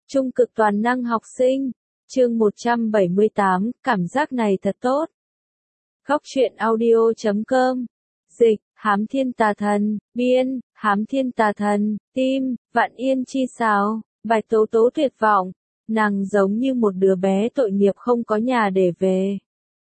Trung cực toàn năng học sinh, chương 178, cảm giác này thật tốt. Góc truyện audio.com, dịch, Hám Thiên Tà Thần, biên, Hám Thiên Tà Thần, tim, Vạn Yên Chi Sào, Bạch Tố Tố tuyệt vọng, nàng giống như một đứa bé tội nghiệp không có nhà để về.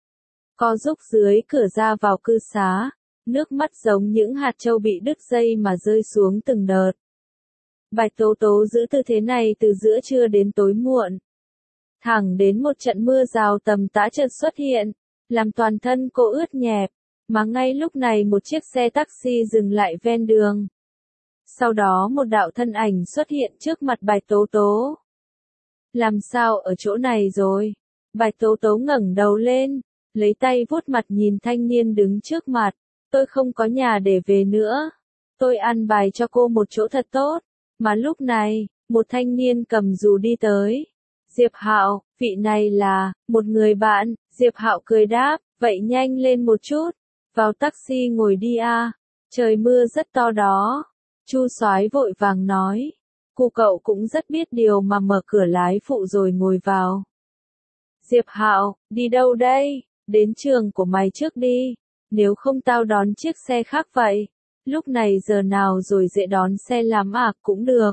Co rúc dưới cửa ra vào cư xá, nước mắt giống những hạt châu bị đứt dây mà rơi xuống từng đợt. Bạch Tố Tố giữ tư thế này từ giữa trưa đến tối muộn. Thẳng đến một trận mưa rào tầm tã chợt xuất hiện, làm toàn thân cô ướt nhẹp, mà ngay lúc này một chiếc xe taxi dừng lại ven đường. Sau đó một đạo thân ảnh xuất hiện trước mặt Bạch Tố Tố. Làm sao ở chỗ này rồi? Bạch Tố Tố ngẩng đầu lên, lấy tay vuốt mặt nhìn thanh niên đứng trước mặt. Tôi không có nhà để về nữa. Tôi an bài cho cô một chỗ thật tốt. Mà lúc này, một thanh niên cầm dù đi tới. Diệp Hạo, vị này là một người bạn. Diệp Hạo cười đáp, vậy nhanh lên một chút, vào taxi ngồi đi a. Trời mưa rất to đó. Chu Soái vội vàng nói. Cô cậu cũng rất biết điều mà mở cửa lái phụ rồi ngồi vào. Diệp Hạo, đi đâu đây? Đến trường của mày trước đi, nếu không tao đón chiếc xe khác vậy. Lúc này giờ nào rồi dễ đón xe làm cũng được.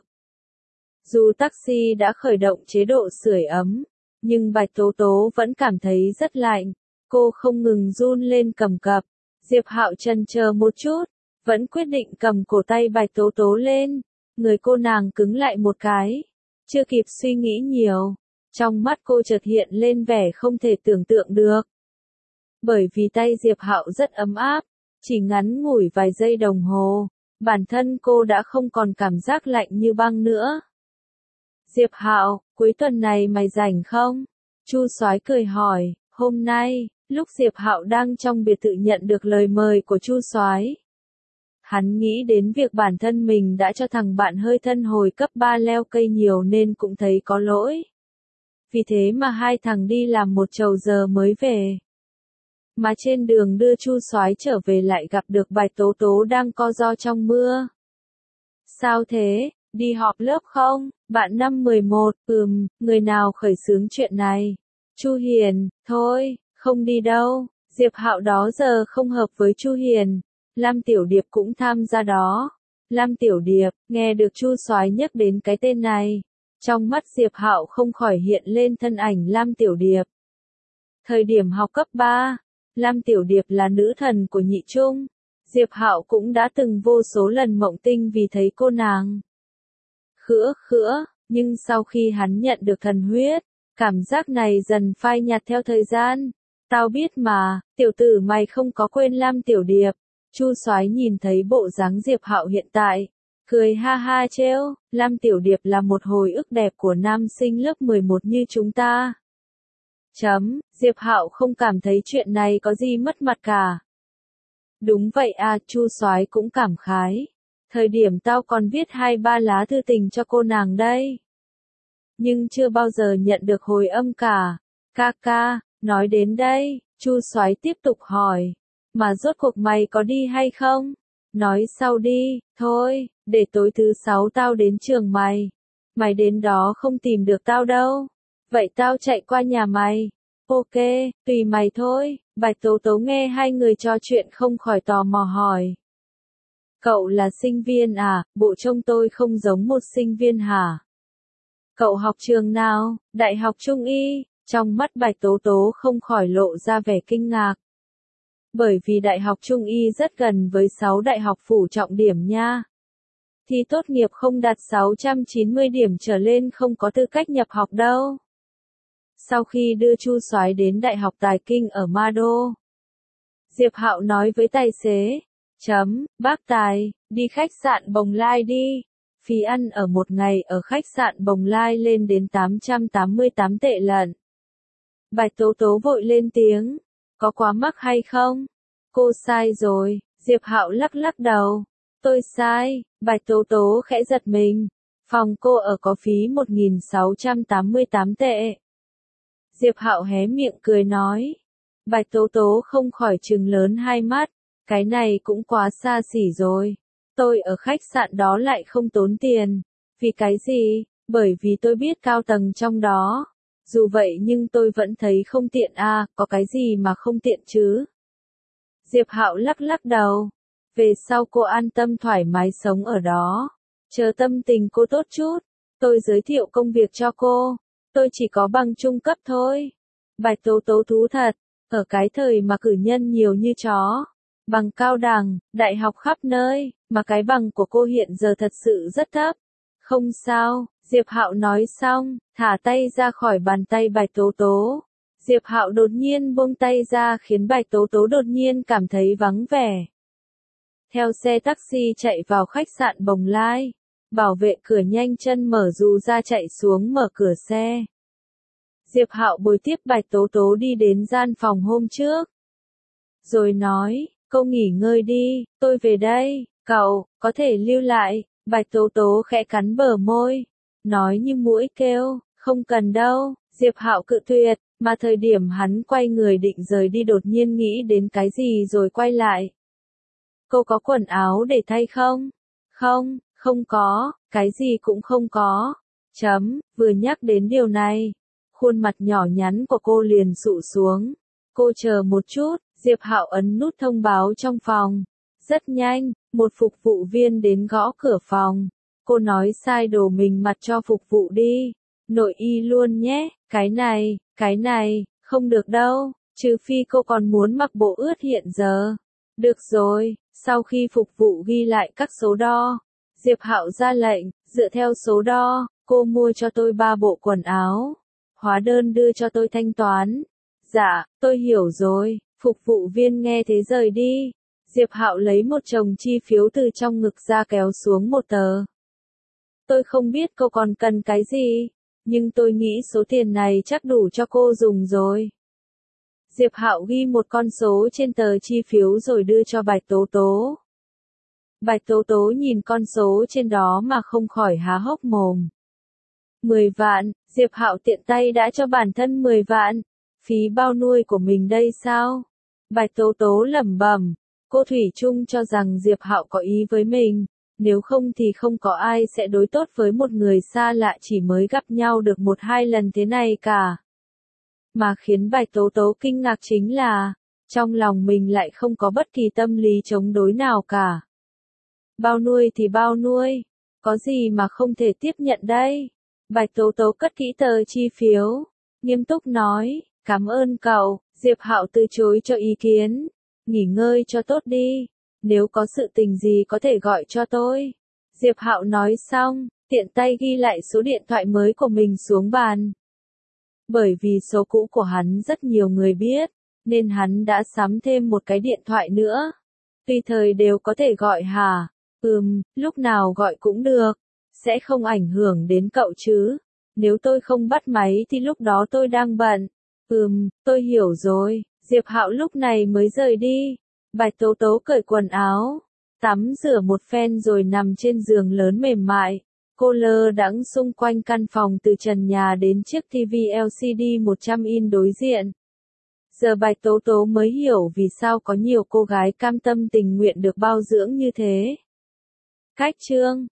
Dù taxi đã khởi động chế độ sưởi ấm, nhưng Bạch Tố Tố vẫn cảm thấy rất lạnh. Cô không ngừng run lên cầm cập. Diệp Hạo chần chờ một chút, vẫn quyết định cầm cổ tay Bạch Tố Tố lên. Người cô nàng cứng lại một cái. Chưa kịp suy nghĩ nhiều, trong mắt cô chợt hiện lên vẻ không thể tưởng tượng được. Bởi vì tay Diệp Hạo rất ấm áp, chỉ ngắn ngủi vài giây đồng hồ, bản thân cô đã không còn cảm giác lạnh như băng nữa. Diệp Hạo, cuối tuần này mày rảnh không? Chu Soái cười hỏi. Hôm nay, lúc Diệp Hạo đang trong biệt thự nhận được lời mời của Chu Soái, hắn nghĩ đến việc bản thân mình đã cho thằng bạn hơi thân hồi cấp 3 leo cây nhiều nên cũng thấy có lỗi. Vì thế mà hai thằng đi làm một chầu giờ mới về. Mà trên đường đưa Chu Soái trở về lại gặp được Bạch Tố Tố đang co ro trong mưa. Sao thế, đi họp lớp không? Bạn năm 11, người nào khởi xướng chuyện này? Chu Hiền, thôi, không đi đâu. Diệp Hạo đó giờ không hợp với Chu Hiền. Lam Tiểu Điệp cũng tham gia đó. Lam Tiểu Điệp, nghe được Chu Soái nhắc đến cái tên này. Trong mắt Diệp Hạo không khỏi hiện lên thân ảnh Lam Tiểu Điệp. Thời điểm học cấp 3, Lam Tiểu Điệp là nữ thần của nhị trung. Diệp Hạo cũng đã từng vô số lần mộng tinh vì thấy cô nàng. Nhưng sau khi hắn nhận được thần huyết, cảm giác này dần phai nhạt theo thời gian. Tao biết mà, tiểu tử mày không có quên Lam Tiểu Điệp. Chu Soái nhìn thấy bộ dáng Diệp Hạo hiện tại, cười ha ha trêu, Lam Tiểu Điệp là một hồi ức đẹp của nam sinh lớp 11 như chúng ta. Diệp Hạo không cảm thấy chuyện này có gì mất mặt cả. Đúng vậy Chu Soái cũng cảm khái. Thời điểm tao còn viết 2-3 lá thư tình cho cô nàng đây. Nhưng chưa bao giờ nhận được hồi âm cả. Ca, nói đến đây, Chu Soái tiếp tục hỏi. Mà rốt cuộc mày có đi hay không? Nói sau đi, thôi, để tối thứ 6 tao đến trường mày. Mày đến đó không tìm được tao đâu. Vậy tao chạy qua nhà mày. Ok, tùy mày thôi. Bạch Tố Tố nghe hai người trò chuyện không khỏi tò mò hỏi. Cậu là sinh viên bộ trông tôi không giống một sinh viên hả? Cậu học trường nào? Đại học Trung Y. Trong mắt Bạch Tố Tố không khỏi lộ ra vẻ kinh ngạc. Bởi vì Đại học Trung Y rất gần với 6 đại học phủ trọng điểm nha. Thi tốt nghiệp không đạt 690 điểm trở lên không có tư cách nhập học đâu. Sau khi đưa Chu Soái đến Đại học Tài Kinh ở Ma Đô, Diệp Hạo nói với tài xế, bác Tài, đi khách sạn Bồng Lai đi. Phí ăn ở một ngày ở khách sạn Bồng Lai lên đến 888 tệ lận. Bạch Tố Tố vội lên tiếng, có quá mắc hay không? Cô sai rồi. Diệp Hạo lắc đầu. Tôi sai. Bạch Tố Tố khẽ giật mình. Phòng cô ở có phí 1688 tệ. Diệp Hạo hé miệng cười nói. Bạch Tố Tố không khỏi trừng lớn hai mắt. Cái này cũng quá xa xỉ rồi. Tôi ở khách sạn đó lại không tốn tiền. Vì cái gì? Bởi vì tôi biết cao tầng trong đó. Dù vậy nhưng tôi vẫn thấy không tiện à, có cái gì mà không tiện chứ? Diệp Hạo lắc lắc đầu. Về sau cô an tâm thoải mái sống ở đó. Chờ tâm tình cô tốt chút, tôi giới thiệu công việc cho cô. Tôi chỉ có bằng trung cấp thôi. Bạch Tố Tố thú thật, ở cái thời mà cử nhân nhiều như chó. Bằng cao đẳng, đại học khắp nơi, mà cái bằng của cô hiện giờ thật sự rất thấp. Không sao, Diệp Hạo nói xong, thả tay ra khỏi bàn tay Bạch Tố Tố. Diệp Hạo đột nhiên buông tay ra khiến Bạch Tố Tố đột nhiên cảm thấy vắng vẻ. Theo xe taxi chạy vào khách sạn Bồng Lai, bảo vệ cửa nhanh chân mở dù ra chạy xuống mở cửa xe. Diệp Hạo bồi tiếp Bạch Tố Tố đi đến gian phòng hôm trước. Rồi nói, cô nghỉ ngơi đi, tôi về đây, cậu, có thể lưu lại. Bạch Tố Tố khẽ cắn bờ môi, nói như muỗi kêu, không cần đâu. Diệp Hạo cự tuyệt, mà thời điểm hắn quay người định rời đi đột nhiên nghĩ đến cái gì rồi quay lại. Cô có quần áo để thay không? Không, không có, cái gì cũng không có. Vừa nhắc đến điều này, khuôn mặt nhỏ nhắn của cô liền sụ xuống. Cô chờ một chút, Diệp Hạo ấn nút thông báo trong phòng. Rất nhanh, một phục vụ viên đến gõ cửa phòng. Cô nói sai đồ mình mặc cho phục vụ đi. Nội y luôn nhé, cái này, không được đâu, trừ phi cô còn muốn mặc bộ ướt hiện giờ. Được rồi, sau khi phục vụ ghi lại các số đo, Diệp Hạo ra lệnh, dựa theo số đo, cô mua cho tôi 3 bộ quần áo. Hóa đơn đưa cho tôi thanh toán. Dạ, tôi hiểu rồi, phục vụ viên nghe thế rời đi. Diệp Hạo lấy một chồng chi phiếu từ trong ngực ra kéo xuống một tờ. Tôi không biết cô còn cần cái gì, nhưng tôi nghĩ số tiền này chắc đủ cho cô dùng rồi. Diệp Hạo ghi một con số trên tờ chi phiếu rồi đưa cho Bạch Tố Tố. Bạch Tố Tố nhìn con số trên đó mà không khỏi há hốc mồm. 10 vạn, Diệp Hạo tiện tay đã cho bản thân 10 vạn. Phí bao nuôi của mình đây sao? Bạch Tố Tố lẩm bẩm, cô thủy chung cho rằng Diệp Hạo có ý với mình, nếu không thì không có ai sẽ đối tốt với một người xa lạ chỉ mới gặp nhau được 1-2 lần thế này cả. Mà khiến Bạch Tố Tố kinh ngạc chính là, trong lòng mình lại không có bất kỳ tâm lý chống đối nào cả. Bao nuôi thì bao nuôi, có gì mà không thể tiếp nhận đây? Bạch Tố Tố cất kỹ tờ chi phiếu, nghiêm túc nói, cảm ơn cậu. Diệp Hạo từ chối cho ý kiến, nghỉ ngơi cho tốt đi, nếu có sự tình gì có thể gọi cho tôi. Diệp Hạo nói xong, tiện tay ghi lại số điện thoại mới của mình xuống bàn. Bởi vì số cũ của hắn rất nhiều người biết, nên hắn đã sắm thêm một cái điện thoại nữa. Tùy thời đều có thể gọi hả? Lúc nào gọi cũng được, sẽ không ảnh hưởng đến cậu chứ. Nếu tôi không bắt máy thì lúc đó tôi đang bận. Tôi hiểu rồi. Diệp Hạo lúc này mới rời đi. Bạch Tố Tố cởi quần áo, tắm rửa một phen rồi nằm trên giường lớn mềm mại. Cô lơ đãng xung quanh căn phòng từ trần nhà đến chiếc TV LCD 100 inch đối diện. Giờ Bạch Tố Tố mới hiểu vì sao có nhiều cô gái cam tâm tình nguyện được bao dưỡng như thế. Cách chương